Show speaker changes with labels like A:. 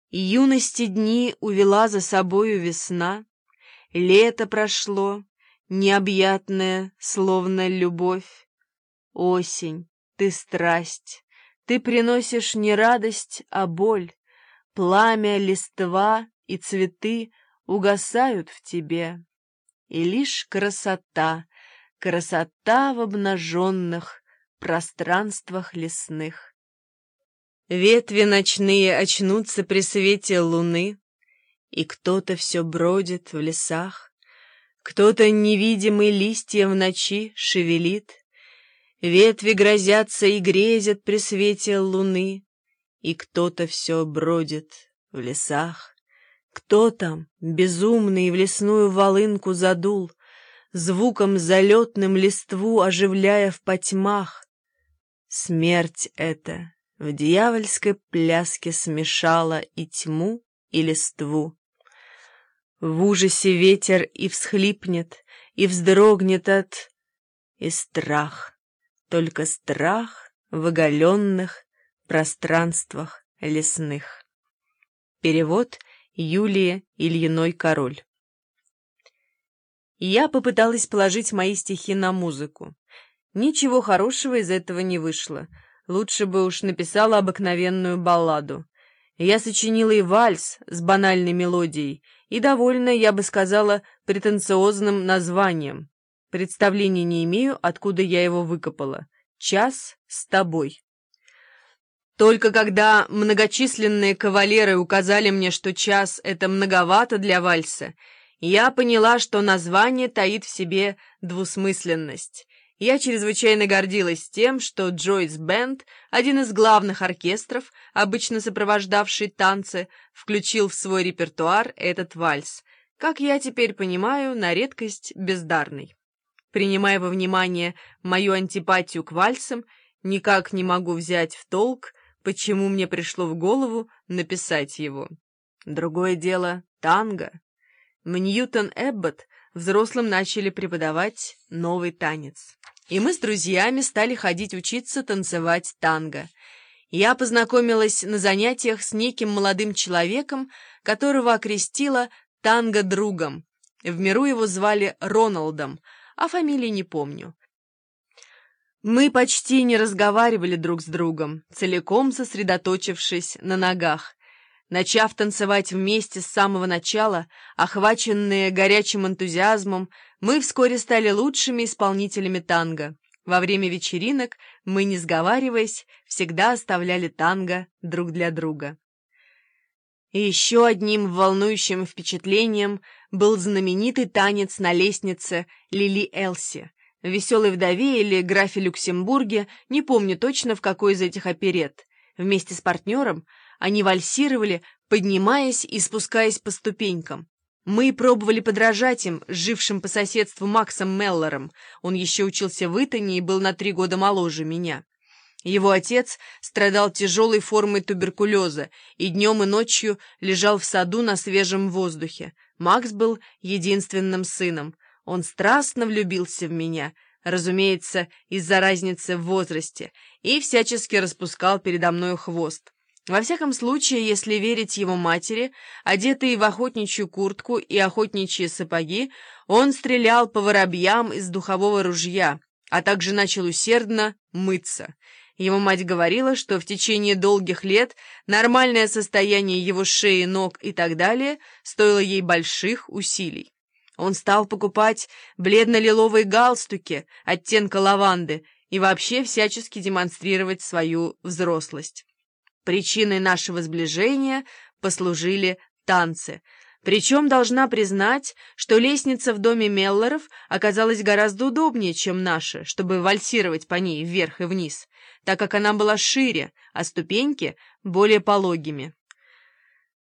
A: И юности дни увела за собою весна, лето прошло, необъятное, словно любовь. Осень, ты страсть, ты приносишь не радость, а боль. Пламя, листва и цветы угасают в тебе. И лишь красота, красота в обнаженных пространствах лесных. Ветви ночные очнутся при свете луны, и кто-то все бродит в лесах, кто-то невидимый листья в ночи шевелит, ветви грозятся и грезят при свете луны, и кто-то все бродит в лесах. Кто там, безумный, в лесную волынку задул, звуком залетным листву оживляя в потьмах? Смерть эта в дьявольской пляске смешала и тьму, и листву. В ужасе ветер и всхлипнет, и вздрогнет от... И страх, только страх в оголенных пространствах лесных. Перевод Юлии Ильиной-Король. Я попыталась положить мои стихи на музыку. Ничего хорошего из этого не вышло. Лучше бы уж написала обыкновенную балладу. Я сочинила и вальс с банальной мелодией, и довольно, я бы сказала, претенциозным названием. Представления не имею, откуда я его выкопала. «Час с тобой». Только когда многочисленные кавалеры указали мне, что час — это многовато для вальса, я поняла, что название таит в себе двусмысленность. Я чрезвычайно гордилась тем, что Джойс Бенд, один из главных оркестров, обычно сопровождавший танцы, включил в свой репертуар этот вальс, как я теперь понимаю, на редкость бездарный. Принимая во внимание мою антипатию к вальсам, никак не могу взять в толк, почему мне пришло в голову написать его. Другое дело — танго. В Ньютон-Эбботт взрослым начали преподавать новый танец. И мы с друзьями стали ходить учиться танцевать танго. Я познакомилась на занятиях с неким молодым человеком, которого окрестила танго-другом. В миру его звали Роналдом, а фамилии не помню. Мы почти не разговаривали друг с другом, целиком сосредоточившись на ногах. Начав танцевать вместе с самого начала, охваченные горячим энтузиазмом, мы вскоре стали лучшими исполнителями танго. Во время вечеринок мы, не сговариваясь, всегда оставляли танго друг для друга. И еще одним волнующим впечатлением был знаменитый танец на лестнице Лили Элси, в «Веселой вдове» или «Графе Люксембурге», не помню точно, в какой из этих оперет. Вместе с партнером они вальсировали, поднимаясь и спускаясь по ступенькам. Мы пробовали подражать им, жившим по соседству Максом Меллором. Он еще учился в Итоне и был на 3 года моложе меня. Его отец страдал тяжелой формой туберкулеза и днем и ночью лежал в саду на свежем воздухе. Макс был единственным сыном. Он страстно влюбился в меня, разумеется, из-за разницы в возрасте, и всячески распускал передо мною хвост. Во всяком случае, если верить его матери, одетый в охотничью куртку и охотничьи сапоги, он стрелял по воробьям из духового ружья, а также начал усердно мыться. Его мать говорила, что в течение долгих лет нормальное состояние его шеи, ног и так далее стоило ей больших усилий. Он стал покупать бледно-лиловые галстуки оттенка лаванды и вообще всячески демонстрировать свою взрослость. Причиной нашего сближения послужили танцы. Причем должна признать, что лестница в доме Меллоров оказалась гораздо удобнее, чем наша, чтобы вальсировать по ней вверх и вниз, так как она была шире, а ступеньки более пологими.